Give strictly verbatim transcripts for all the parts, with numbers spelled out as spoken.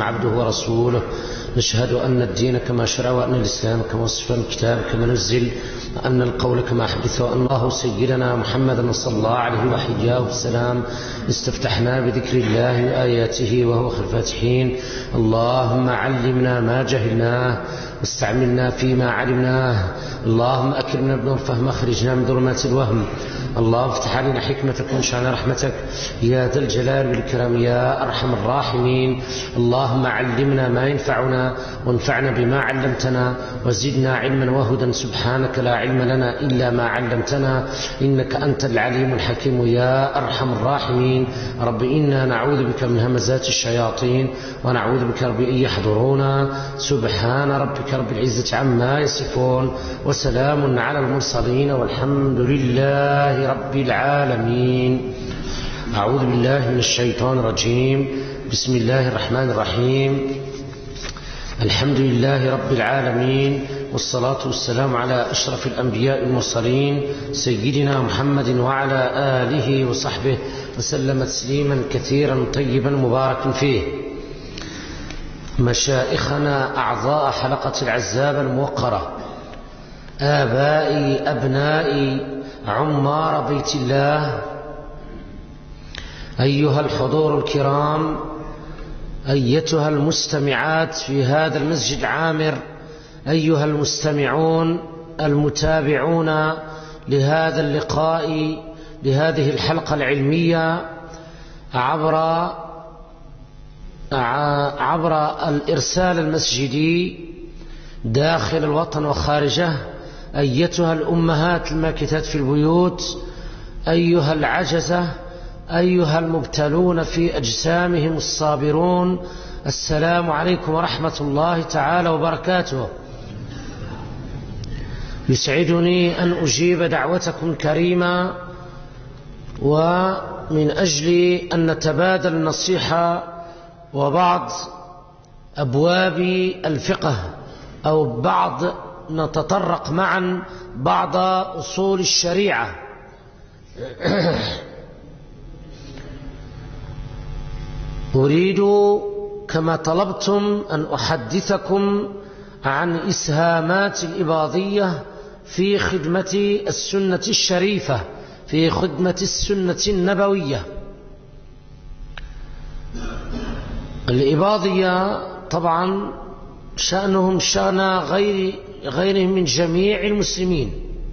عبده ورسوله. نشهد أن الدين كما شرع، وأن الإسلام كما وصف، وأن الكتاب كما نزل، وأن القول كما حدث، وأن الله سيدنا محمدا صلى الله عليه وحياه السلام استفتحنا بذكر الله وآياته وهو خير الفاتحين. اللهم علمنا ما جهلناه واستعملنا فيما علمناه. اللهم أكرمنا بنور الفهم، أخرجنا من ظلمات الوهم. اللهم افتح علينا حكمتك وانشأنا رحمتك يا ذا الجلال والإكرام يا أرحم الراحمين. اللهم علمنا ما ينفعنا وانفعنا بما علمتنا وزدنا علما وهدى. سبحانك لا علم لنا إلا ما علمتنا إنك أنت العليم الحكيم يا أرحم الراحمين. رب إنا نعوذ بك من همزات الشياطين ونعوذ بك رب أن يحضرونا. سبحان ربك رب العزة عما يصفون وسلام على المرسلين والحمد لله رب العالمين. أعوذ بالله من الشيطان الرجيم. بسم الله الرحمن الرحيم. الحمد لله رب العالمين، والصلاة والسلام على أشرف الأنبياء المرسلين سيدنا محمد وعلى آله وصحبه وسلم تسليما كثيرا طيبا مباركا فيه. مشائخنا أعضاء حلقة العزاب الموقرة، آبائي أبنائي عمار بيت الله، أيها الحضور الكرام، أيتها المستمعات في هذا المسجد العامر، أيها المستمعون المتابعون لهذا اللقاء، لهذه الحلقة العلمية عبر عبر الإرسال المسجدي داخل الوطن وخارجه، أيتها الأمهات الماكثات في البيوت، أيها العجزة، أيها المبتلون في أجسامهم الصابرون، السلام عليكم ورحمة الله تعالى وبركاته. يسعدني أن أجيب دعوتكم الكريمة، ومن أجل أن نتبادل النصيحة وبعض أبواب الفقه أو بعض نتطرق معا بعض أصول الشريعة. أريد كما طلبتم أن أحدثكم عن إسهامات الإباضية في خدمة السنة الشريفة، في خدمة السنة النبوية. الإباضية طبعا شأنهم شأن غير غيرهم من جميع المسلمين،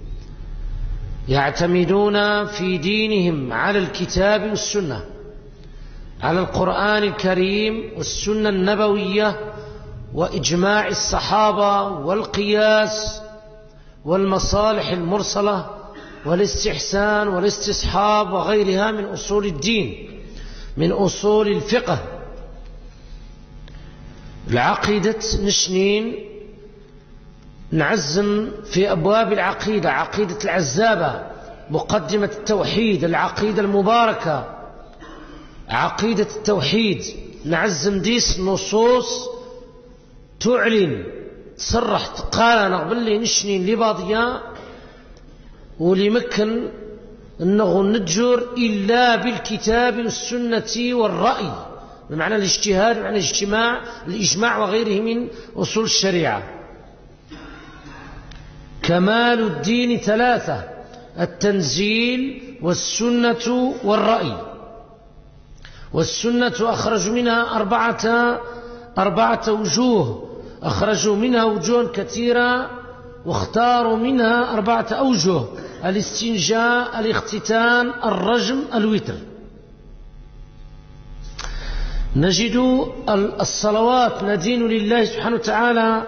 يعتمدون في دينهم على الكتاب والسنة، على القرآن الكريم والسنة النبوية وإجماع الصحابة والقياس والمصالح المرسلة والاستحسان والاستصحاب وغيرها من أصول الدين، من أصول الفقه. العقيدة نشنين نعزم في أبواب العقيدة، عقيدة العزابة، مقدمة التوحيد، العقيدة المباركة، عقيدة التوحيد، نعزم ديس نصوص تعلن تصرح تقال قبل لي نشنين لباضيا ولمكن أنه نجر إلا بالكتاب والسنة والرأي، بمعنى الاجتهاد، بمعنى الاجتماع، الإجماع وغيره من أصول الشريعة. كمال الدين ثلاثة: التنزيل والسنة والرأي. والسنة أخرج منها أربعة أربعة وجوه، أخرجوا منها وجوه كثيرة واختاروا منها أربعة أوجه: الاستنجاء، الاختتان، الرجم، الوتر. نجد الصلوات ندين لله سبحانه وتعالى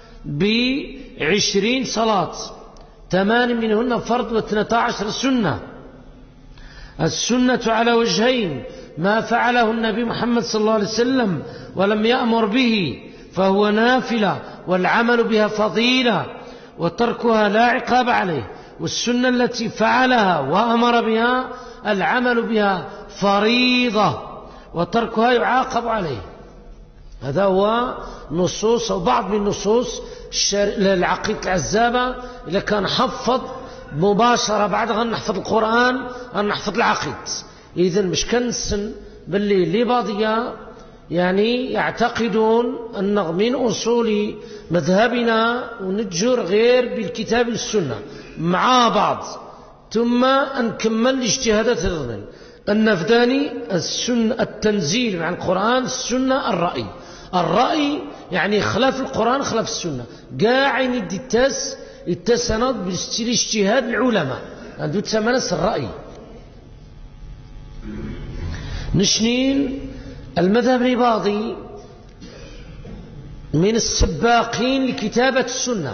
بعشرين صلاة، ثمان منهن فرض واثنتا عشر سنة. السنة على وجهين: ما فعله النبي محمد صلى الله عليه وسلم ولم يأمر به فهو نافلة والعمل بها فضيلة وتركها لا عقاب عليه، والسنة التي فعلها وأمر بها العمل بها فريضة وتركها يعاقب عليه. هذا هو نصوص أو بعض من نصوص العقيدة العزابة. إذا كان حفظ مباشرة بعد أن نحفظ القرآن أن نحفظ العقيدة، إذن مش كنسن باللي لباضية يعني يعتقدون أن من أصول مذهبنا ونتجر غير بالكتاب والسنة مع بعض، ثم نكمل الاجتهادات الظنين النفداني السنة التنزيل مع القرآن، السنة الرأي. الرأي يعني خلاف القرآن خلاف السنة، قاعين يدي التاس التسند بالاجتهاد العلماء عنده تسمنس الرأي. نشنين المذهب الإباضي من السباقين لكتابة السنة،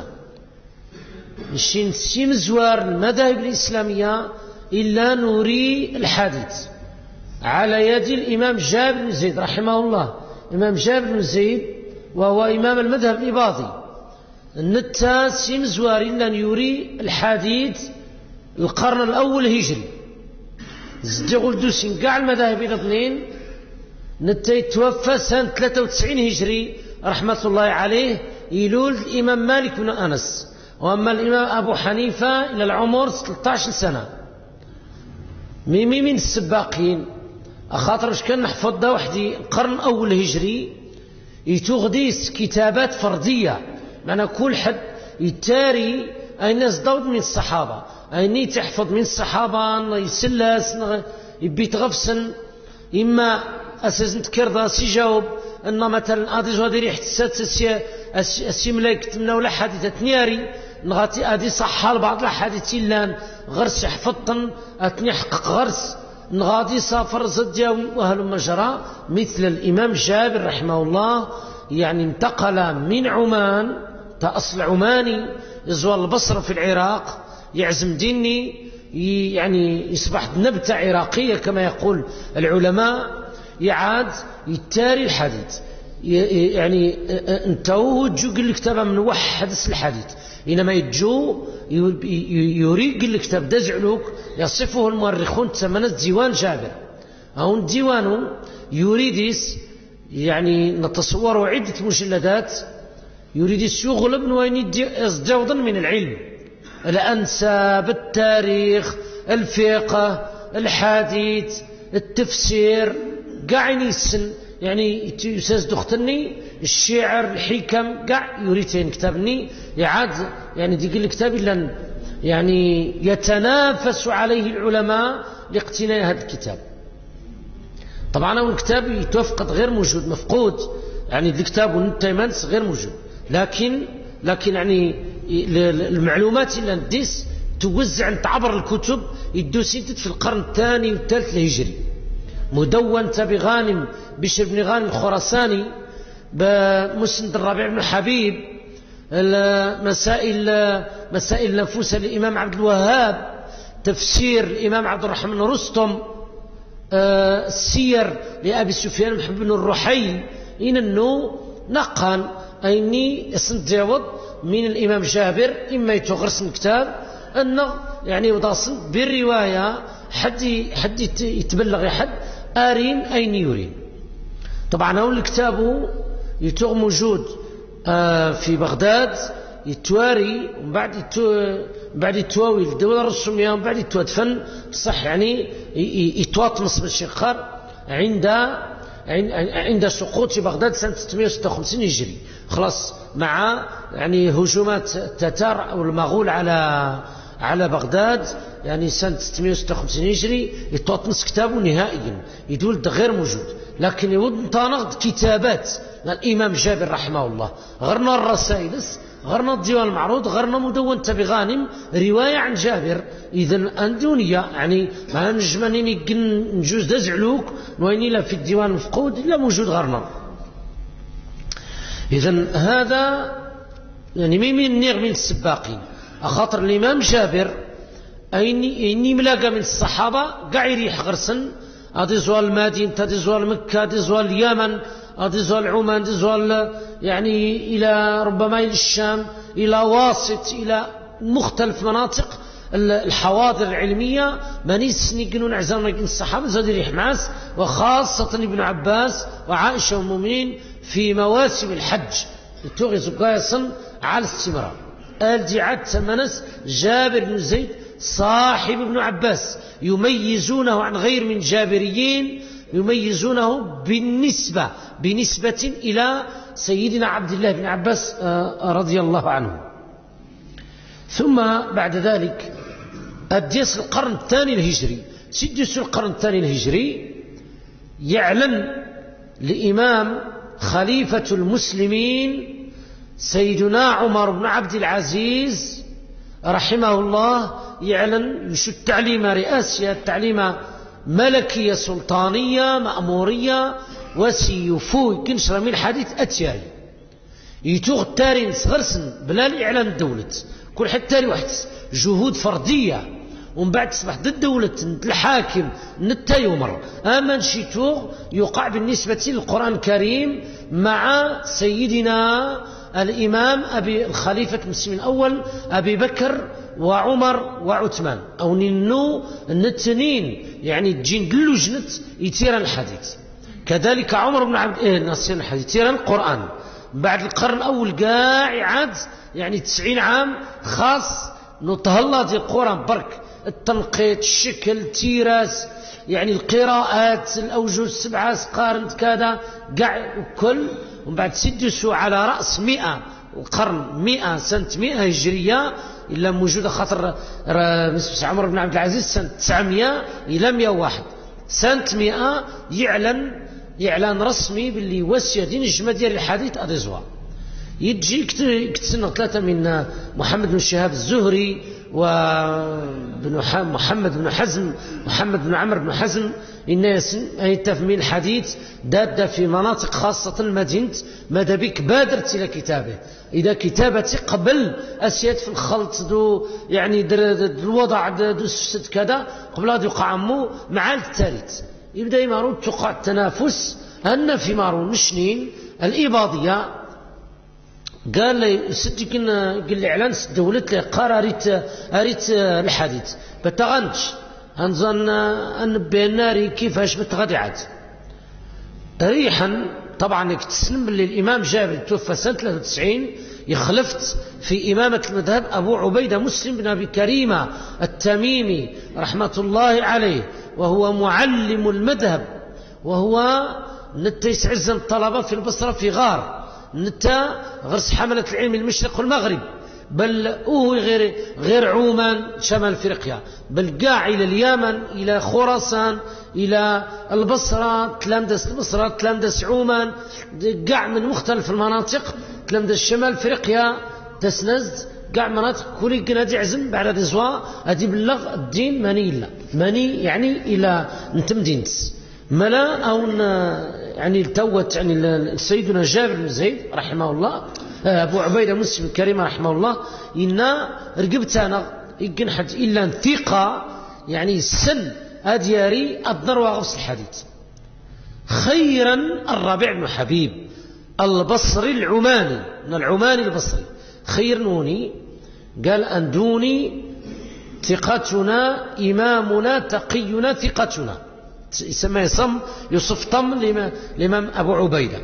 نشين سيم زوار المذاهب الإسلامية إلا نوري الحديث على يد الإمام جابر بن زيد رحمه الله. إمام جابر بن زيد وهو إمام المذهب الإباضي، النتا سيم زوار إلا نوري الحديث القرن الأول هجري، زدي قلدوسين قاع المذاهب إلى اثنين. نتا يتوفى سنة ثلاثة وتسعين هجري رحمة الله عليه، يلول الإمام مالك بن أنس. وأما الإمام أبو حنيفة إلى العمر ثلاثة عشر سنة. ميمي من السباقين أخاطر مش كان نحفظ ده وحدي القرن الأول هجري يتغديس كتابات فردية، معنى كل حد يتاري أي ناس ضود من الصحابة، أي ني تحفظ من الصحابة يسلس يبي تغفسن، إما أساس نتكرر سيجاوب أن مثلا أدي زوادي ريحة السادسة السي ملاك من ولا حادثة نياري نغاتي أدي صحة لبعض الحادث لان غرس حفظتن أتني حقق غرس نغادي سافر زدياوي وأهل مجرى مثل الإمام جابر رحمه الله، يعني انتقل من عمان تأصل عماني يزوال البصرة في العراق، يعزم ديني يعني يصبح نبتة عراقية كما يقول العلماء، يعاد يتاري الحديث. يعني انتو جو قل الكتاب من وحد الحديث، إنما يجو يريد قل الكتاب دزعلوك يصفه المؤرخون تسمى ديوان جابر أو ديوانه يريدس، يعني نتصور عدة مجلدات يريدس يغلب وين يزدوضا من العلم، الأنساب، التاريخ، الفقه، الحديث، التفسير، قاعين يسن يعني يساز دختني الشعر الحكم قاع يريدين كتابني يعاد يعني ديك الكتاب إلا يعني يتنافس عليه العلماء لاقتناء هذا الكتاب. طبعا هو الكتاب يتوفقد غير موجود مفقود، يعني الكتاب والنتيمانس غير موجود، لكن لكن يعني المعلومات اللي نديس توزع تعبر الكتب يدوسيتت في القرن الثاني والثالث الهجري. مدون تبي غانم بشر بن غانم الخراساني بمسند الربيع بن حبيب، مسائل مسائل نفوس الإمام عبد الوهاب، تفسير الإمام عبد الرحمن رستم، السير لأبي سفيان محمد بن الرحيل، إن النو نقان أيني يصندعوض من الإمام جابر إما يتغرس الكتاب أنه يعني وضاصن بالرواية حد حد يتبلغ حد آرين أين يرين. طبعا هو الكتاب يتوغ موجود في بغداد يتواري، ومن بعد يتو بعد يتواوي الدولة الرسومية، ومن بعد يتوادفن صح يعني يتواطمس بالشقار عند عند سقوط بغداد سنة ستمائة وستة وخمسين هجري، خلاص مع يعني هجومات التتار أو المغول على على بغداد يعني سنة ستمائة وستة وخمسين هجري يتوطمس كتابه نهائيا يدول غير موجود. لكن يود تنقد كتابات الإمام جابر رحمه الله، غرنا الرسائل، غرنا الديوان المعروض، غرنا مدون تبي غانم رواية عن جابر. إذن أندونية يعني ما نجمني نجوز دزعلوك ويني لا في الديوان مفقود إلا موجود غرنا. إذن هذا يعني مين نيغ من السباقين، أخاطر الإمام جابر أيني إني ملاقى من الصحابة قاع يريح غرسن، هذه زوال المدينة، هذه زوال مكة، هذه زوال اليمن، هذه زوال عمان، هذه زوال يعني إلى ربما إلى الشام، إلى واسط، إلى مختلف مناطق الحواضر العلمية. مانيس نيقنون عزام من الصحابة زاد يريح معاس، وخاصة ابن عباس وعائشة والمؤمنين في مواسم الحج يتوغي قايصا على الاستمرار. الجعاد تمنس جابر بن زيد صاحب ابن عباس، يميزونه عن غير من جابريين يميزونه بالنسبة بنسبة إلى سيدنا عبد الله بن عباس رضي الله عنه. ثم بعد ذلك أديس القرن الثاني الهجري سدس القرن الثاني الهجري يعلن لإمام خليفة المسلمين سيدنا عمر بن عبد العزيز رحمه الله يعلن يشد تعليم رئاسية تعليم ملكية سلطانية مأمورية وسيفوي كنشر من الحديث أتياري يتوغ التارين صغرسن بلا الإعلان الدولة كل حتى واحد جهود فردية ومن بعد تصبح ضد دولة الحاكم نتا يمر أما نشيتوغ يقع بالنسبة للقرآن الكريم مع سيدنا الإمام أبي الخليفة المسلمين الأول أبي بكر وعمر وعثمان أو ننو النتنين يعني تجين قلو جنت يتيران الحديث كذلك عمر بن عبد إيه نصير الحديث يتيران القرآن بعد القرن الأول قاع عاد يعني تسعين عام خاص نطهلا دي القرآن برك التنقيط الشكل تيراس يعني القراءات الأوجه السبعة قارنت كذا قاع وكل ومن بعد سدسوا على رأس مئة وقرن مئة سنة مئة هجرية إلا موجودة خاطر عمر بن عبد العزيز سنة تسعمائة إلى مئة وواحد سنة مئة يعلن إعلان رسمي باللي وسيا دين الجمع ديال الحديث أدزوا يجي كتسنة ثلاثة من محمد بن شهاب الزهري ومحمد بن حزم محمد بن عمرو بن حزم الناس يتفهمين الحديث داد في مناطق خاصة المدينة ماذا بك بادرت إلى كتابه إذا كتابتي قبل أسياد في الخلط دو يعني در در الوضع دو ست كذا قبل هذا يقع عمو مع الثالث يبدأ يمارون توقع التنافس أن في مارون مشنين الإباضية قال لي ستي كنا قال لي إعلان دولة لي قار أريت أريت الحديث بتغنش هنظن أن بيناري كيفاش بتغدي عاد ريحا طبعا تسلم اللي الإمام جابر توفى سنة ثلاثة وتسعين يخلفت في إمامة المذهب أبو عبيدة مسلم بن أبي كريمة التميمي رحمة الله عليه وهو معلم المذهب وهو نتا يسعزن الطلبة في البصرة في غار نتا غرس حملة العلم المشرق والمغرب بل هو غير غير عمان شمال افريقيا بل قاع الى اليمن الى خراسان الى البصره تلامدس البصره تلامدس عمان قاع من مختلف المناطق تلامدس شمال افريقيا تسنز قاع مناطق كل قنادي عزم بعد هذه زوا هذه بلغ الدين ماني الا ماني يعني الى انت مدينتس ملا او يعني التوت يعني سيدنا جابر بن زيد رحمه الله أبو عبيدة مسلم الكريم رحمه الله إن رقبتنا يقنحت إلا ثقة يعني السن أدياري الضر وغفص الحديث خيرا الربيع بن حبيب البصري العماني من العماني البصري خير نوني قال أندوني ثقتنا إمامنا تقينا ثقتنا يسمى يصم يوصف طم الإمام أبو عبيدة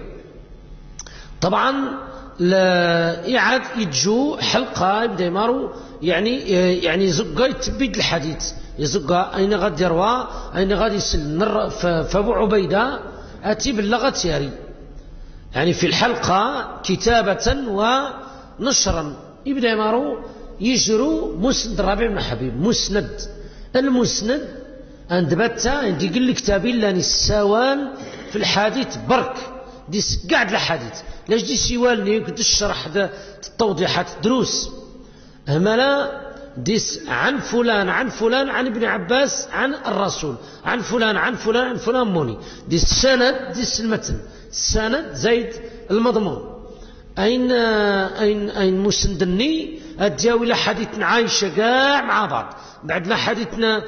طبعا لا يعاد يجو حلقة يبدأ يمارو يعني يعني زقا يتبيد الحديث يزقا أين غاد يروى أين غاد يسل فأبو عبيدة أتي باللغة ياري يعني في الحلقة كتابة ونشرا يبدأ يمارو يجروا مسند الربيع بن حبيب مسند المسند عند بتا عندي يقول لك كتابين لاني السوال في الحديث برك ديس قاعد الحديث لاش دي سيوالني كنت الشرح التوضيحات الدروس هملا ديس عن فلان عن فلان عن ابن عباس عن الرسول عن فلان عن فلان عن فلان موني ديس سند ديس المتن السند زيد المضمون أين أين أين مسندني أدياوي لحديثنا عايشة قاع مع بعض بعد لحديثنا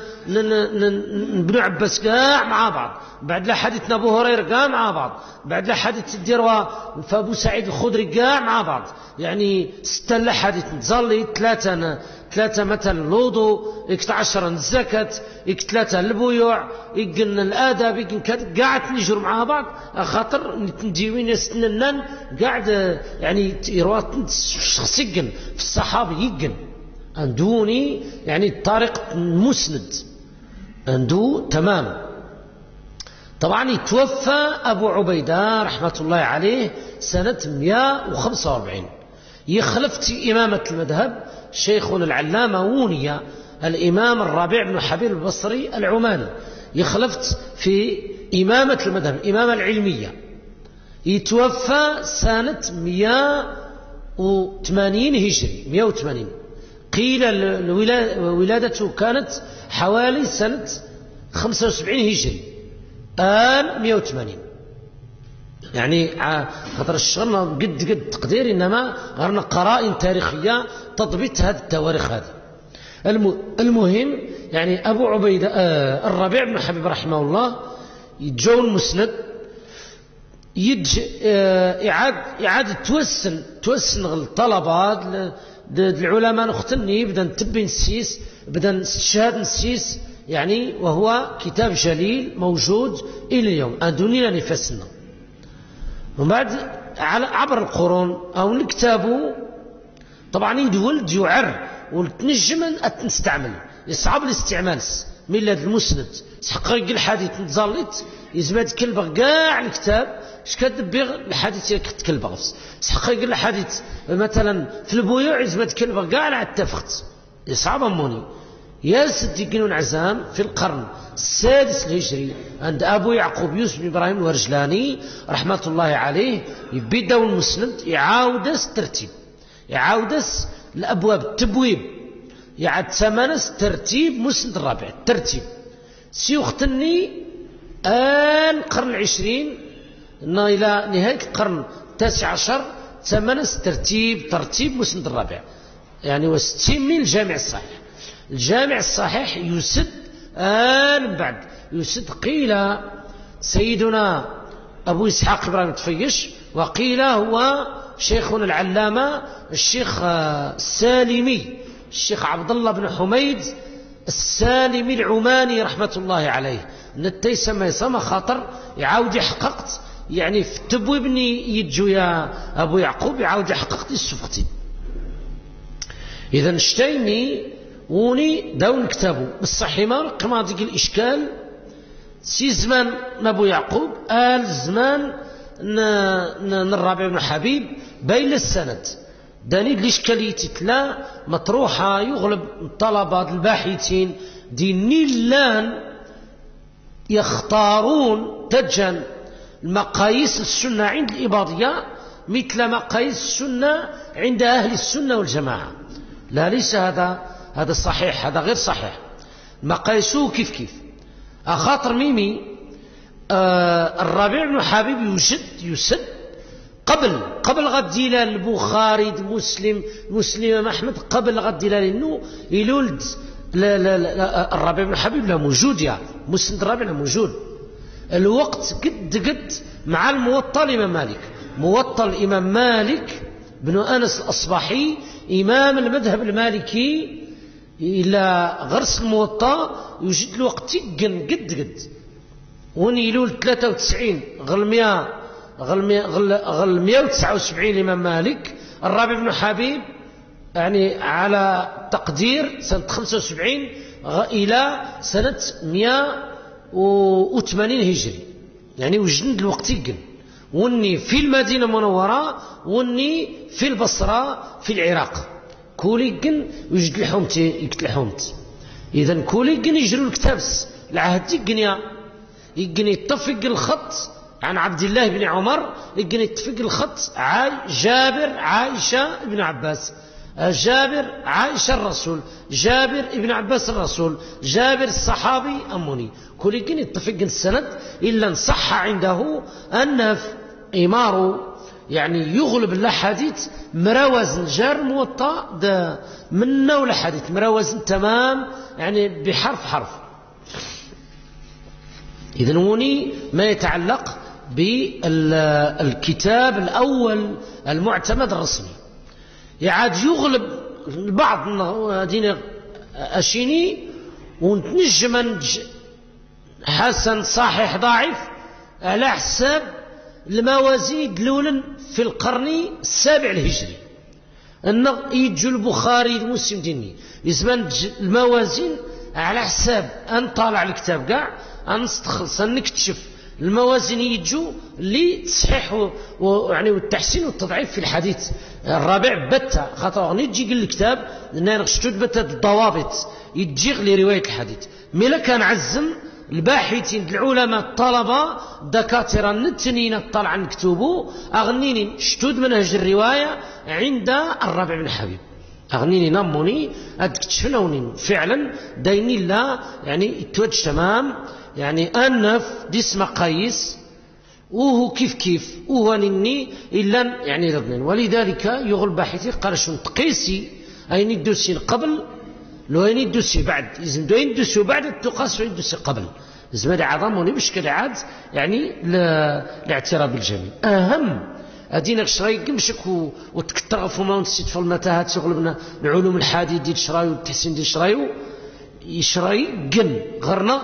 ابن عباس قاع مع بعض بعد لحديثنا أبو هريرة قاع مع بعض بعد لحديث الدروة فأبو سعيد الخدري قاع مع بعض يعني ستة لحديث نتظلي ثلاثة ثلاثة مثلا الوضوء إكت عشرة الزكاة إكت ثلاثة البيوع إكن الآداب إكن كذا قاعد نجروا مع بعض خاطر نديوين يستنن قاعد يعني يروات شخصيا في الصحابة يجن أندوني يعني الطريق مسند أندو تمام طبعا يتوفى أبو عبيدة رحمة الله عليه سنة مئة وخمسة وأربعين. يخلف إمامة المذهب شيخنا العلامة ونية الإمام الربيع بن حبيب البصري العماني، يخلفت في إمامة المذهب إمامة العلمية. يتوفى سنة مئة وثمانين هجري، مئة وثمانين. قيل ولادته كانت حوالي سنة خمسة وسبعين هجري، آل مئة وثمانين. يعني خاطر الشغل قد قد تقدير، إنما غيرنا قرائن تاريخية تضبط هذه التواريخ هذه. المهم يعني أبو عبيدة آه الربيع بن حبيب رحمه الله يتجو المسند، يج آه إعادة إعادة توسن توسن الطلبات العلماء نختني بدأ نتبين السيس، بدأ استشهاد السيس يعني، وهو كتاب جليل موجود إلى اليوم أدوني لنفسنا. ومن بعد عبر القرون أو نكتابه طبعا يدولد يعر وتنجم تستعمل، يصعب الاستعمال ميلاد المسند تحقق الحديث نتزلط يزمد كلبغ كاع الكتاب اش كتبغ الحديث كتكلبغ تحقق الحديث مثلا في البيوع يزمد كلبغ كاع على التفخت يصعب اموني. يا سيدي كنون عزام في القرن السادس الهجري عند أبو يعقوب يوسف بن إبراهيم الورجلاني رحمة الله عليه يبدأ المسند يعاود الترتيب، يعاود الأبواب التبويب، يعد ثمانس ترتيب مسند الرابع الترتيب سيختني القرن العشرين إلى نهاية القرن التاسع عشر ثمانس ترتيب ترتيب مسند الرابع يعني وستين من الجامع الصحيح. الجامع الصحيح يسد آل بعد يسد قيل سيدنا أبو إسحاق إبراهيم الطفيش، وقيل هو شيخنا العلامة الشيخ السالمي الشيخ عبد الله بن حميد السالمي العماني رحمة الله عليه. نتيس ما يسمى خاطر يعاود يحققت يعني في التبويبني يجو يا أبو يعقوب يعاود يحققت السفقتي. إذن اشتيني وني داون كتابه بالصحيمة قماضيك الإشكال سي زمان أبو يعقوب آل زمان الرابع بن حبيب بين السند داني الإشكالية تتلا مطروحة يغلب الطلبة الباحثين دي نيلان يختارون تجن المقاييس السنة عند الإباضية مثل مقاييس السنة عند أهل السنة والجماعة. لا ليس هذا هذا صحيح، هذا غير صحيح. مقايسه كيف كيف أخاطر ميمي آه الربيع بن حبيب يسد يسد قبل قبل غد ديلال البخاري مسلم مسلم أحمد قبل غد ديلال إنه يلولد لا لا لا الربيع بن حبيب لا موجود يا مسند الربيع لا موجود. الوقت قد قد مع الموطأ الإمام مالك، موطأ الإمام مالك بن أنس الأصبحي إمام المذهب المالكي إلى غرس الموطأ يوجد الوقت تقن قد قد ونيلول ثلاثة وتسعين غل مئة غل مئة وتسعة وسبعين الإمام مالك. الرابع بن حبيب يعني على تقدير سنة خمسة وسبعين إلى سنة مئة وثمانين هجري يعني وجد الوقت تقن وني في المدينة المنورة وني في البصرة في العراق كوليقن يوجد الحومت يقتل الحومت. إذن كوليقن يجروا الكتابس العهد يقن يقن يتفق الخط عن عبد الله بن عمر يقن يتفق الخط عاي جابر عائشة ابن عباس جابر عائشة الرسول جابر ابن عباس الرسول جابر الصحابي أموني كوليقن يتفق السند إلا نصح عنده أن إماره يعني يغلب الحديث مروزن جار موطأ ده منه ولا حديث مروزن تمام يعني بحرف حرف. إذن هوني ما يتعلق بالكتاب الأول المعتمد الرسمي يعاد يغلب البعض دين أشيني ونتنجم حسن صحيح ضعيف على حساب الموازين دلولا في القرن السابع الهجري أن يجوا البخاري المسلم ديني يزمان الموازين على حساب أن طالع الكتاب كاع أن نستخلص أن نكتشف الموازين يجوا لتصحيح ويعني والتحسين والتضعيف في الحديث. الرابع بتة خاطر غني تجي قل الكتاب نشتو بتة الضوابط يجي لرواية الحديث. ملا كان عزم الباحثين العلماء الطلبة دكاترة نتنين الطلع نكتبوا أغنيني شتود منهج الرواية عند الرابع بن حبيب أغنيني نموني أدكتشفنوني فعلا دايني لا يعني التوج تمام يعني أنف ديس مقاييس وهو كيف كيف وهو نني إلا يعني رضنين. ولذلك يغل باحثي قال شو تقيسي أين الدوسين قبل لو أين الدوسي بعد إذن دوين الدوسي بعد تقاس وين الدوسي قبل زمد عظموني بشكل عاد يعني الاعتراف بالجميع. أهم أدينا شراي قمشك وتكتر فما ونسيت في المتاهات شغل العلوم الحديث ديال شراي والتحسين ديال شراي يشراي قن غرنا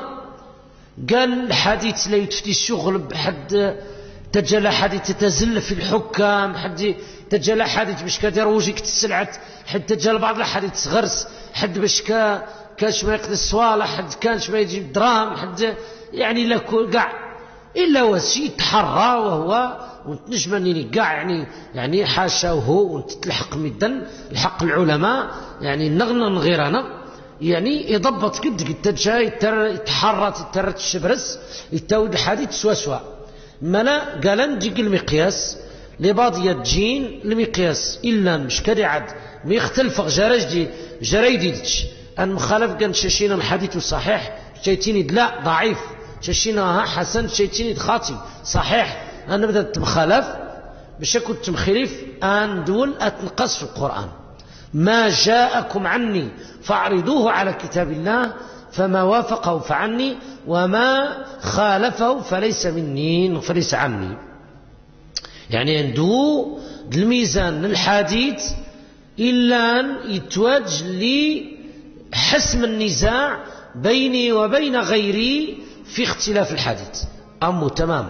قال الحديث لا يتفتي الشغل بحد تجلى حديث تتزل في الحكام حد تجلى حديث باش كدير وجهك تسلعت حد تجلى بعض الحديث غرس حد باش كا كانش ما يقضي الصوالح حد كانش ما يجيب دراهم حد يعني لا كاع الا وسي تحرى وهو ونتنجمني كاع يعني يعني حاشا وهو ونتلحق مدن الحق العلماء يعني نغنى غيرنا يعني يضبط قد قد جاي يتحرى تترت الشبرس يتاود الحديث سوا سوا ملا قال نجي المقياس لباضية جين المقياس إلا مش كدي عد ميختلف جرجدي جريديدش أن مخالف كان شاشينا الحديث صحيح شيتيني لا ضعيف شاشينا حسن شيتيني خاطي صحيح أنا بدأت مخالف باش كنت مخالف أن دول أتنقص في القرآن ما جاءكم عني فاعرضوه على كتاب الله فما وافقه فعني وما خالفه فليس مني فليس عني. يعني عنده الميزان الحديث إلا أن يتوج لحسم النزاع بيني وبين غيري في اختلاف الحديث أمو تمام.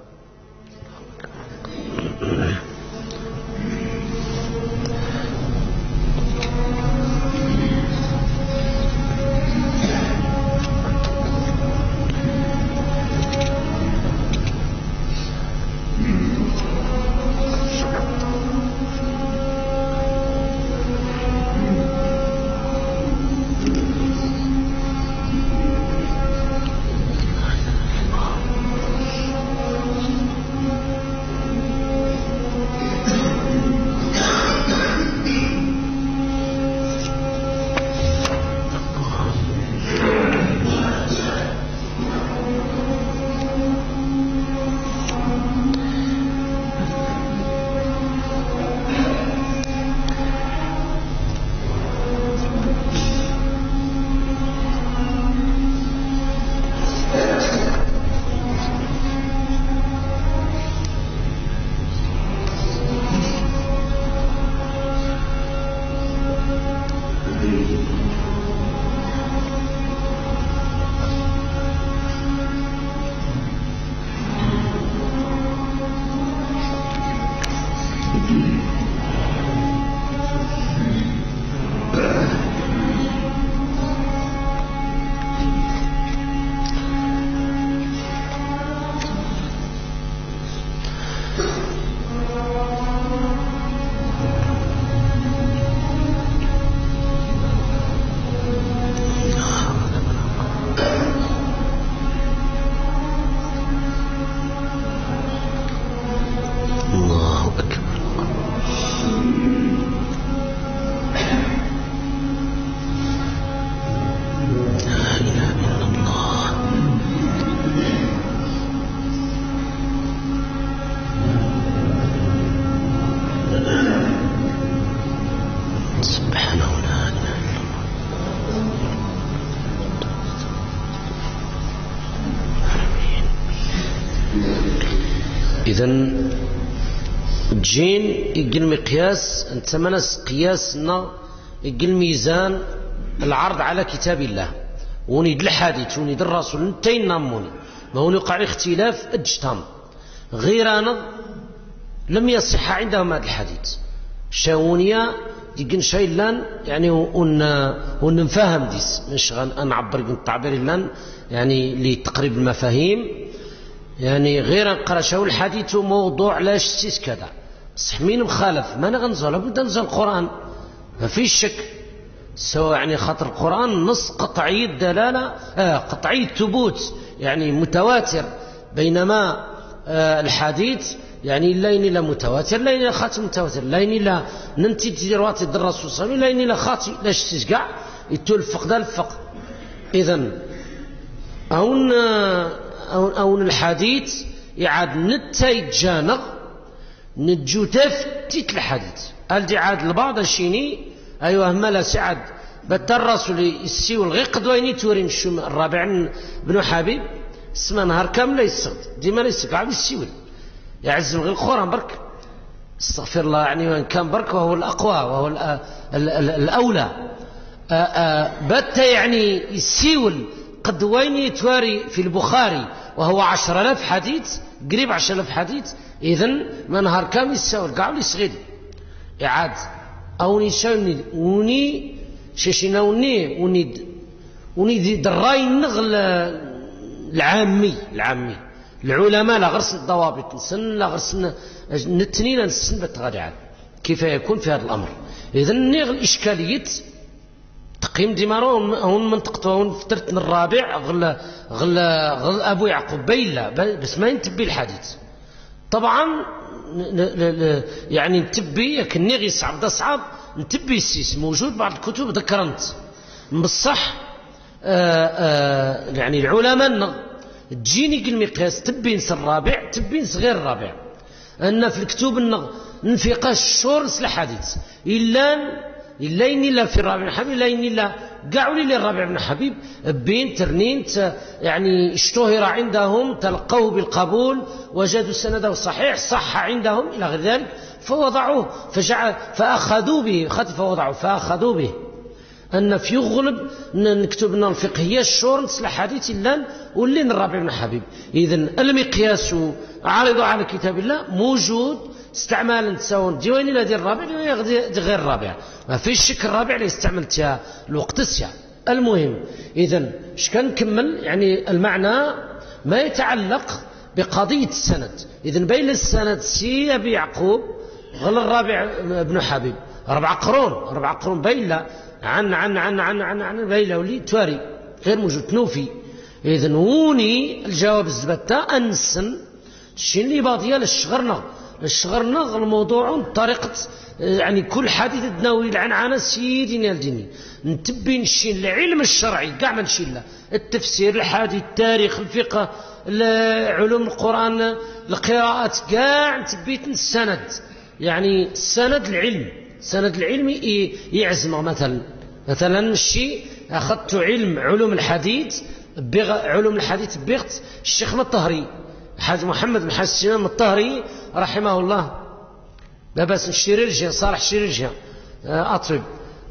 إذن جين يقل مقياس أنت منس قياسنا يقل ميزان العرض على كتاب الله ونيد الحديث ونيد الرسول نتين ناموني ما هو يقع اختلاف اجتام غيرانا لم يصح عندهم هذا الحديث شاونيا يقن شيء لان يعني ونفهم ديس مش نعبر بالتعبير لان يعني لتقريب المفاهيم يعني غير قرشه الحديث موضوع لا شتيت كذا صح مين مخالف ما نغنزل لابد ننزل القرآن ما فيش شك سواء يعني خاطر القرآن نص قطعي الدلالة آه قطعي الثبوت يعني متواتر بينما آه الحديث يعني لاين لا متواتر لاين لا خاطي متواتر لاين لا ننتي تديرواتي الرسول صلى الله عليه وسلم لاين لا خاطي لا شتيت كاع يتولفق دا الفق إذن أون أون أون الحديث يعاد نتا يتجانغ نجو تفتيت الحديث الدي عاد البعض الشيني أيوه ملا سعد بترسل يسيو الغي قدويني تورين الشم الرابع بن حبيب اسمه نهار كامل يسقط ديما يسقط عاد يسيول يعز الغي القرآن برك استغفر الله يعني وان كان برك وهو الأقوى وهو الأولى بت يعني يسيول قدويني تواري في البخاري وهو عشر آلاف حديث قريب عشر آلاف حديث إذن ما نهار كامل يساول قاعد يسغيد إعاد أوني شاوني وني شاشينا وني وني وني دراي النغل العامي العامي العلماء لا غرس الضوابط نسن لا غرس نتنين نسن بتغادي عاد كيف يكون في هذا الأمر إذن نغل إشكالية تقييم ديمارون هون منطقته هون فترة الرابع غل غل غل أبو يعقوب بيلا بس ما ينتبه الحديث طبعا يعني نتبي كني غي صعب ده صعب نتبي السيس موجود بعض الكتب ذكرنت بالصح آآ آآ يعني العلماء تجيني المقياس تبينس الرابع تبينس غير الرابع أن في الكتب نفقاش الشورس الحديث إلا إلا إني لا في الرابع بن حبيب إلا إني لا قاعوا لي الرابع بن حبيب بين ترنين يعني اشتهر عندهم تلقوه بالقبول وجدوا سنده صحيح صح عندهم إلى غير ذلك فوضعوه فجعل فأخذوا به خطف فوضعوه فأخذوا به أن في يغلب نكتب لنا الفقهية الشورنس الحديث إلا واللي الرابع بن حبيب إذن المقياس عارض على كتاب الله موجود استعمالا تساون ديواني لا ديال الرابع غير الرابع ما فيش شك الرابع اللي استعملتها الوقت السيا المهم إذن اش كنكمل يعني المعنى ما يتعلق بقضية السند إذن بين السند سي أبي يعقوب غل الرابع بن حبيب أربع قرون أربع قرون بيلا عن عن عن عن عن عن بيلا ولي تواري غير موجود تنوفي إذن وني الجواب الزبتة أنسن الشيء اللي باضيه للشغرنا الشغرنا الموضوع طريقة يعني كل حديث تناوي العنعنة سيدنا الديني نتبين الشيء العلم الشرعي قاع ما نشيل له التفسير الحديث التاريخ الفقه علوم القرآن القراءات قاع نتبيت السند يعني سند العلم سند العلم يعزم مثلا مثلا الشيء أخذت علم علوم الحديث بغ علوم الحديث بغت الشيخ الطهري حاج محمد بن حسين الطهري رحمه الله لا بس الشيرجي صالح الشيرجي أطرب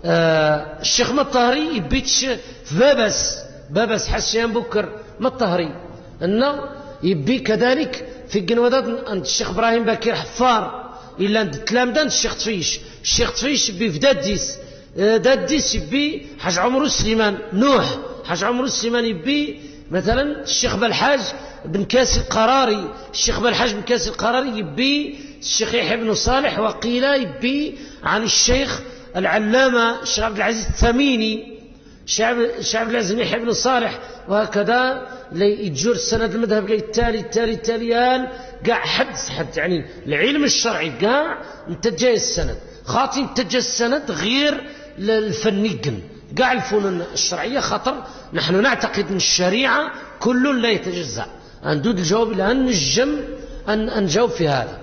الشيخ الطهري يبيتش في بابس بابس حسين بكر الطهري أنه يبي كذلك في الجنودات عند الشيخ إبراهيم بكير حفار إلا عند التلامذة الشيخ طفيش الشيخ طفيش يبي في داديس داديس يبي حاج عمرو السليمان نوح حاج عمرو السليمان يبي مثلا الشيخ بالحاج بن كاسي القراري الشيخ بالحاج بن كاسي القراري يبي الشيخ يحيى بن صالح وقيل يبي عن الشيخ العلامة الشيخ عبد العزيز الثميني الشيخ عبد العزيز يحيى بن صالح وهكذا يتجور السند المذهب التالي التالي التاليان قاع حد حد يعني العلم الشرعي قاع انتجى السند خاطي انتجى السند غير الفنيقن قاع الفنون الشرعية خطر نحن نعتقد أن الشريعة كل لا يتجزأ أندود الجواب لأن نجم أن نجاوب في هذا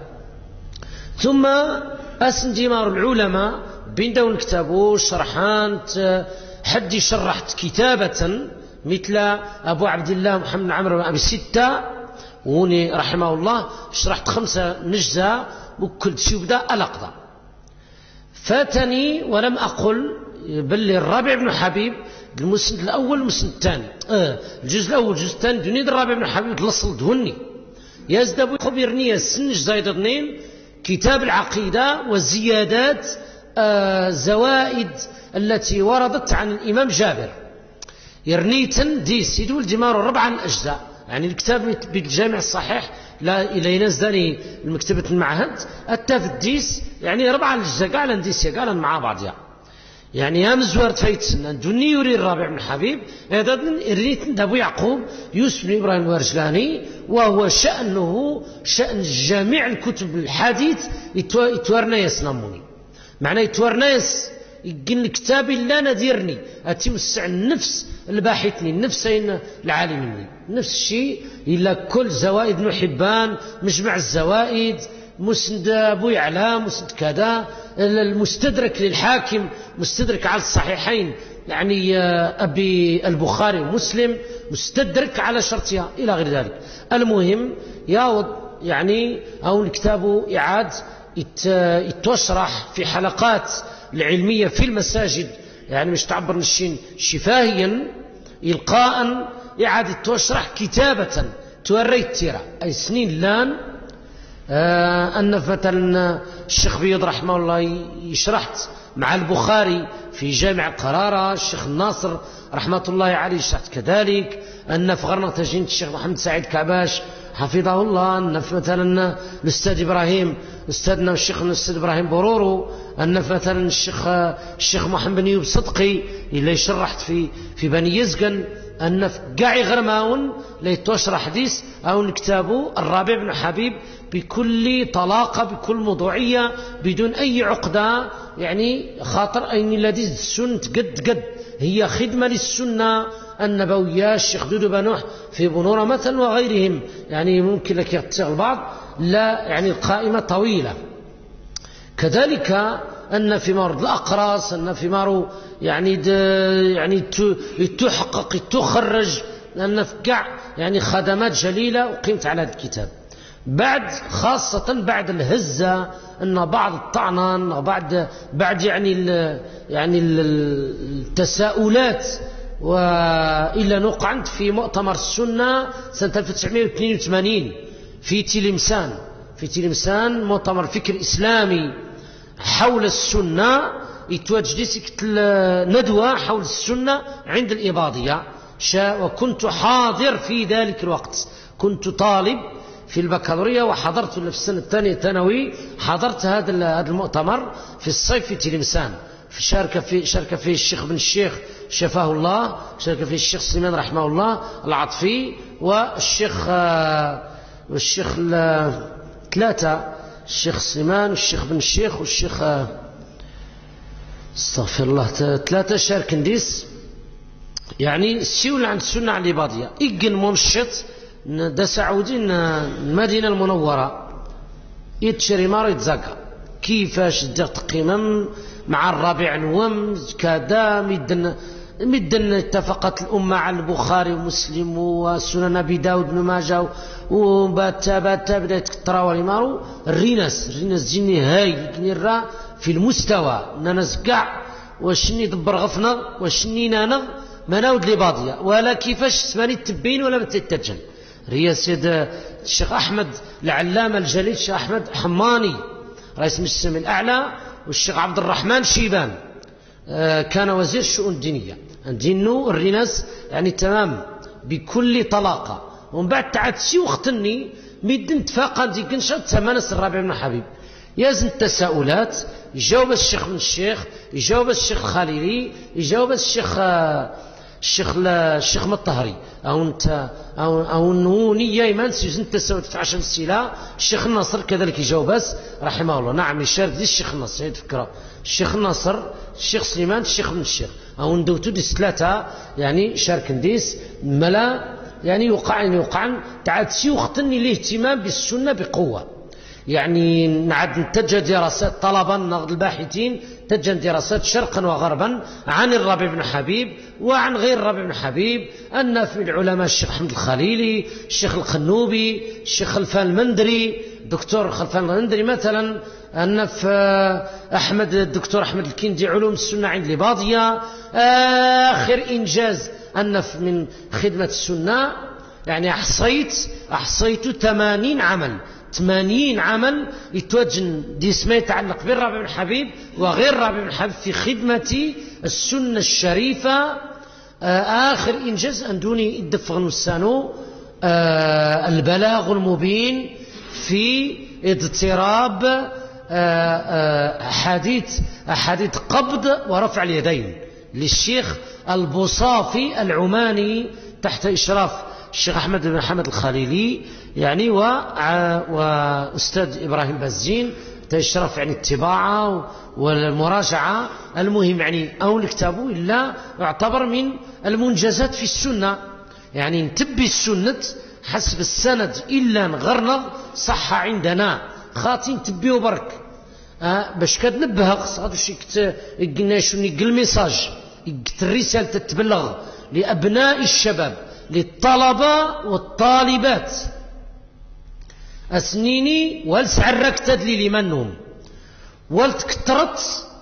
ثم أسندمار العلماء بين دون كتابه شرحان حد شرحت كتابة مثل أبو عبد الله محمد عمرو بن أبي ستة وني رحمه الله شرحت خمسة نجزة وكل تشوبدا ألقضى فاتني ولم أقل بل الرابع بن حبيب المسند الأول المسند الثاني آه الجزء الأول الجزء الثاني دوني الرابع بن حبيب تلصل دهني يزدب خبرني السنج زايد اثنين كتاب العقيدة والزيادات آه زوائد التي وردت عن الإمام جابر يرنيتن دي سيدو الدمار ربعا أجزاء يعني الكتاب بالجامع الصحيح لا إلى ينزل المكتبة المعهد التاف الديس يعني ربعة الجزء قال نديس قال مع بعضها يعني يا مزوار تفايتسنا دوني يوري الرابع بن حبيب هذا ريت أبو يعقوب يوسف بن إبراهيم الورجلاني وهو شأنه شأن جميع الكتب الحديث يتورنا يسنموني معناه يتورنا يس يقول الكتاب لا نديرني أتوسع النفس الباحثني النفس العالمني نفس الشيء إلا كل زوائد ابن حبان مجمع الزوائد مسند أبو يعلى مسند كذا المستدرك للحاكم مستدرك على الصحيحين يعني أبي البخاري ومسلم مستدرك على شرطها إلى غير ذلك. المهم يا يعني أو الكتاب إعاد يتشرح في حلقات العلمية في المساجد يعني مش تعبر الشين شفاهيا إلقاء إعادة تشرح كتابة توريت تيرا أي سنين لان آه أن مثلا الشيخ بيض رحمه الله يشرحت مع البخاري في جامع قرارة الشيخ الناصر رحمة الله عليه شرحت كذلك أن في غرنة تجين الشيخ محمد سعيد كعباش حفظه الله أن مثلا الأستاذ إبراهيم أستاذنا الشيخ الأستاذ إبراهيم برورو أن مثلا الشيخ الشيخ محمد بن يوب صدقي اللي شرحت في في بني يزقن أن في قاعي غرماون ليتوشرح حديث أو نكتابه الرابع بن حبيب بكل طلاقة بكل موضوعية بدون أي عقدة يعني خاطر أين الذي السنة قد قد هي خدمة للسنة النبوية الشيخ دودو بنوح في بنورة مثلا وغيرهم يعني ممكن لك يغتسل البعض لا يعني القائمة طويلة. كذلك أن في مرض الأقراص أن في مرض يعني يعني تحقق تخرج أن في قاع يعني خدمات جليلة وقيمت على هذا الكتاب بعد خاصة بعد الهزة أن بعض الطعنان وبعد بعد يعني ال يعني التساؤلات وإلا نقعد في مؤتمر السنة سنة ألف وتسعمائة واثنين وثمانين في تلمسان في تلمسان مؤتمر فكر إسلامي حول السنة يتواجد ندوة حول السنة عند الإباضية وكنت حاضر في ذلك الوقت كنت طالب في البكالوريا وحضرت في السنة الثانية ثانوي حضرت هذا المؤتمر في الصيف في تلمسان في شارك في شارك فيه الشيخ بن الشيخ شفاه الله شارك فيه الشيخ سليمان رحمه الله العطفي والشيخ والشيخ ثلاثة الشيخ سليمان والشيخ بن الشيخ والشيخ استغفر الله ثلاثة شارك نديس يعني السيول عند السنة على الإباضية إجن منشط دا سعودين المدينة المنورة يتشري مار يتزكى كيفاش دير تقييما مع الرابع نوم كذا مدن مدن اتفقت الأمة على البخاري ومسلم وسنن أبي داود بن ماجه وباتا باتا بدأت تراولي مارو الريناس الريناس جيني هاي كنيرا في المستوى ننزقع وشني دبر غفنا وشني نانغ مناود لباضية ولا كيفاش سماني التبين ولا بتتجن رئاسة الشيخ أحمد العلامة الجليل الشيخ أحمد حماني رئيس مجلس الأعلى والشيخ عبد الرحمن شيبان آه كان وزير الشؤون الدينية دينو الرناس يعني تمام بكل طلاقة ومن بعد تعد سي وقتني ميدن تفاقا دي كنشط ثمانس الرابع بن حبيب يازن التساؤلات يجاوب الشيخ من الشيخ يجاوب الشيخ الخليلي يجاوب الشيخ آه الشيخ الشيخ مطهري او انت او او نونيه ايمان سيزن تساوت في عشر السلا الشيخ الناصر كذلك يجاوب بس رحمه الله نعم يشارك دي الشيخ الناصر هذه فكره الشيخ الناصر الشيخ سليمان الشيخ بن الشيخ او ندوتو دي ثلاثه يعني شارك نديس ملا يعني يوقع يوقع تعاد سي وقتني الاهتمام بالسنه بقوه يعني نعد نتجه دراسات طلبا نغض الباحثين تجه دراسات شرقا وغربا عن الربيع بن حبيب وعن غير الربيع بن حبيب أن في العلماء الشيخ أحمد الخليلي الشيخ القنوبي الشيخ خلفان المندري الدكتور خلفان المندري مثلا أن في أحمد الدكتور أحمد الكندي علوم السنة عند الإباضية آخر إنجاز أن من خدمة السنة يعني أحصيت أحصيت ثمانين عمل ثمانين عمل يتوجن دي اسمه يتعلق بالربيع بن حبيب وغير الربيع بن حبيب في خدمة السنة الشريفة آخر إنجاز أندوني الدفغ نسانو البلاغ المبين في اضطراب أحاديث أحاديث قبض ورفع اليدين للشيخ البوصافي العماني تحت إشراف الشيخ أحمد بن حمد الخليلي يعني وأستاذ إبراهيم بازين تحت إشراف يعني الطباعة والمراجعة. المهم يعني أو الكتاب إلا يعتبر من المنجزات في السنة، يعني نتبي السنة حسب السند إلا نغرنغ صح عندنا خاطين تبيو برك أه باش كتنبه هذا الشيء قلنا شو نقل ميساج الرسالة تتبلغ لأبناء الشباب للطلبة والطالبات أسنيني والسعرك تدلي لمنهم والتكترت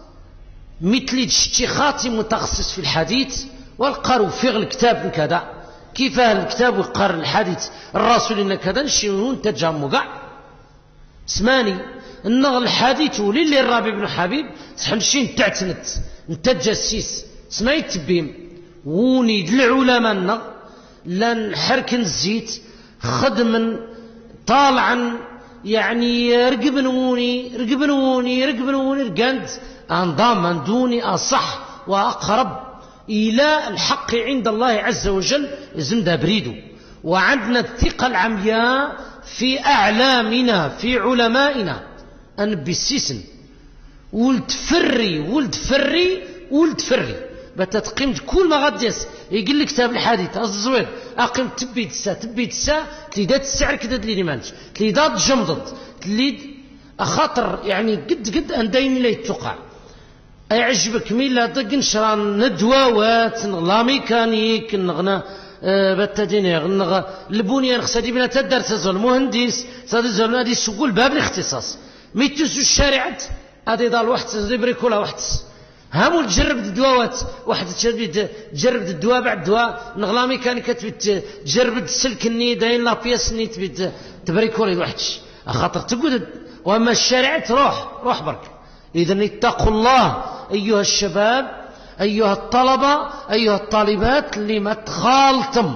مثل تشتي خاتم متخصص في الحديث والقروا في الكتاب كذا كيف الكتاب وقر الحديث الرسول إن كذا نشيون تجمع اسماني النغ الحديث وللي الرابع بن حبيب سحنشين تعتنت نتجسيس سماي تبيم وني العلماء النغ لن حرك الزيت خدما طالعا يعني رقبنوني رقبنوني رقبنوني رقنت انضام من دوني اصح واقرب الى الحق عند الله عز وجل زمدا بريدو. وعندنا الثقة العمياء في أعلامنا في علمائنا أن بالسيسن ولد فري ولد فري ولد فري بتتقيم كل ما غديس يقول لك كتاب الحديث الزوير أقيم تبي تسا تبي تسا تليدات السعر كذا اللي مانش تليدات جمضت تليد أخاطر يعني قد قد أندين لا يتوقع أيعجبك ميلا دق نشران ندواوات لا ميكانيك نغنى بتديني غنغ البنيان خصدي بنا تدرس زول مهندس صدي زول هذه سقول باب الاختصاص ميتوس الشارعات هذه ضال واحد زبري كلها واحد هامو تجرب الدواوات واحد تجرب تجرب الدواء بعد دواء نغلا ميكانيكا تجرب السلك الني داين لا بياس ني تبي تبري كوري واحد خاطر تقول واما الشارعات روح روح برك. اذا اتقوا الله ايها الشباب أيها الطلبة أيها الطالبات لما تخالطم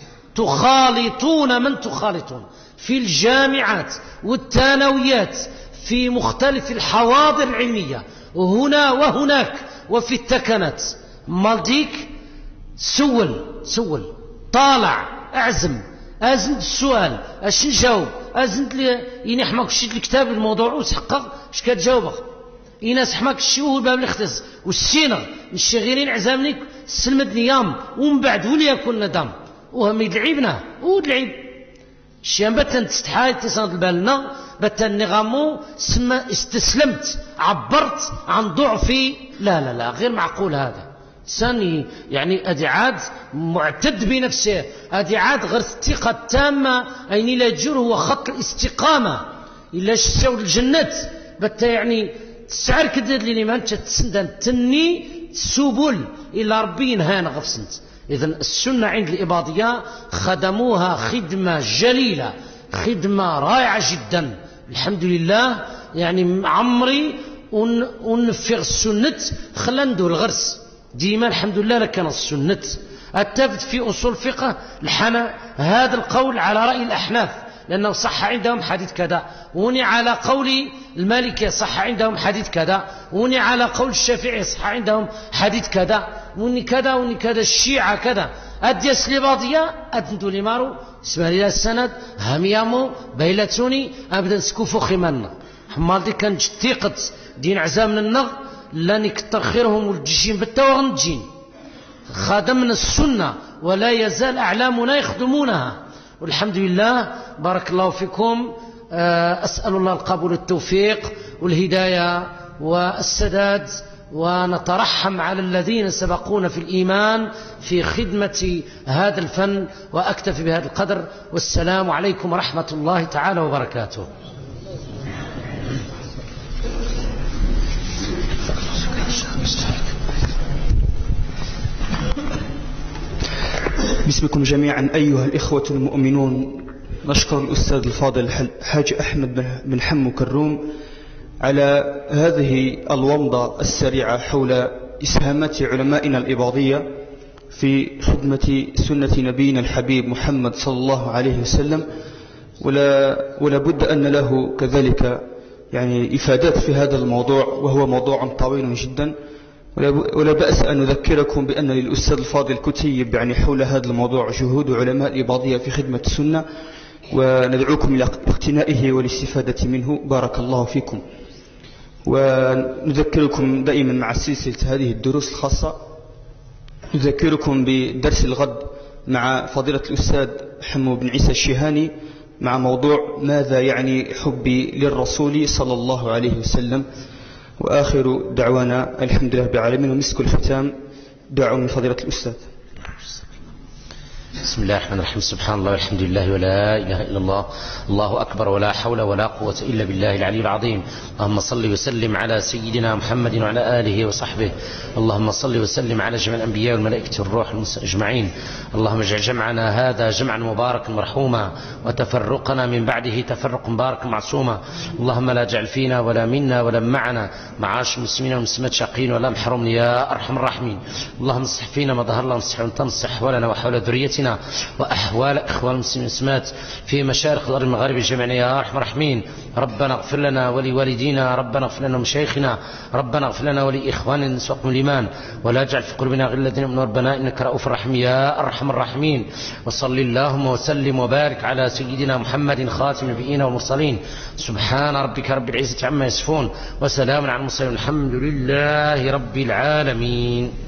تخالطون من تخالطون في الجامعات والثانويات في مختلف الحواضر العلمية وهنا وهناك وفي التكنات مالديك سول سول طالع أعزم أزند السؤال أش نجاوب أزند لي ينحمك شيء الكتاب الموضوع وتحقق اش كتجاوبه يناس حماك الشيوه باب الاختصاص والسينغ الشغيرين عزامنيك سلمت نيام ومن بعد ولي يكون ندم وهم يدلعيبنا ودلعيب الشيان بتن تستحاي تصاد البالنا بتن نغامو سما استسلمت عبرت عن ضعفي لا لا لا غير معقول هذا ثاني يعني ادي عاد معتد بنفسه ادي عاد غير الثقه التامه اين لا يجر هو خط الاستقامه الا شسوا الجنات بت يعني تسعر كذا اللي ما انت تسندن تني سبل الى ربي ينهانا غفصنت. اذا السنه عند الاباضيه خدموها خدمه جليله خدمه رائعه جدا الحمد لله. يعني عمري ونفغ السنه خلا ندور الغرس ديما الحمد لله لكان السنه التفت في اصول فقه الحنا هذا القول على راي الاحناف لأنه صح عندهم حديث كذا وني على قول المالكية صح عندهم حديث كذا وني على قول الشافعي صح عندهم حديث كذا وني كذا وني كذا الشيعة كذا أديس لباضية أدنتو لمارو اسمه لله السند هميامو بيلتوني أبدا سكوفو خيمانا حمال دي كان ثقة دين عزام من النغ لن يكتر خيرهم والجيشين بالتوغن جين خادمنا السنة ولا يزال أعلامنا يخدمونها والحمد لله. بارك الله فيكم. أسأل الله القبول التوفيق والهداية والسداد ونترحم على الذين سبقونا في الإيمان في خدمة هذا الفن وأكتفي بهذا القدر والسلام عليكم ورحمة الله تعالى وبركاته. باسمكم جميعا أيها الإخوة المؤمنون نشكر الأستاذ الفاضل الحاج أحمد بن حمو كروم على هذه الومضة السريعة حول إسهامات علمائنا الإباضية في خدمة سنة نبينا الحبيب محمد صلى الله عليه وسلم، ولا, ولا بد أن له كذلك يعني إفادات في هذا الموضوع، وهو موضوع طويل جدا، ولا بأس أن نذكركم بأن للأستاذ الفاضل كتيب يعني حول هذا الموضوع جهود علماء الإباضية في خدمة السنة، وندعوكم إلى اقتنائه والاستفادة منه. بارك الله فيكم. ونذكركم دائما مع سلسلة هذه الدروس الخاصة، نذكركم بدرس الغد مع فضيلة الأستاذ حمو بن عيسى الشيهاني مع موضوع ماذا يعني حبي للرسول صلى الله عليه وسلم. وآخر دعوانا الحمد لله رب العالمين، ومسك الختام دعوة من فضيلة الأستاذ. بسم الله الرحمن الرحيم. سبحان الله والحمد لله ولا إله إلا الله، الله أكبر، ولا حول ولا قوة إلا بالله العلي العظيم. اللهم صل وسلم على سيدنا محمد وعلى آله وصحبه. اللهم صل وسلم على جميع الأنبياء والملائكة والروح أجمعين. اللهم اجعل جمعنا هذا جمعا مباركا مرحوما، وتفرقنا من بعده تفرقا مباركا معصوما. اللهم لا تجعل فينا ولا منا ولا معنا معاش المسلمين والمسلمات شاقين ولا محرومين يا أرحم الراحمين. اللهم اصلح فينا ما ظهر لنا، واصلح وتنصح ولنا وحول ذريتنا وأحوال إخوان المسلمين والمسلمات في مشارق الأرض المغاربة جميعا يا أرحم الراحمين. ربنا اغفر لنا ولوالدينا، ربنا اغفر لنا ومشايخنا، ربنا اغفر لنا ولإخواننا سواء الإيمان، ولا اجعل في قلوبنا غلا للذين آمنوا ربنا إنك رؤوف رحيم يا أرحم الراحمين. وصل اللهم وسلم وبارك على سيدنا محمد خاتم النبيين والمرسلين. سبحان ربك رب العزة عما يصفون، وسلام على المرسلين، الحمد لله رب العالمين.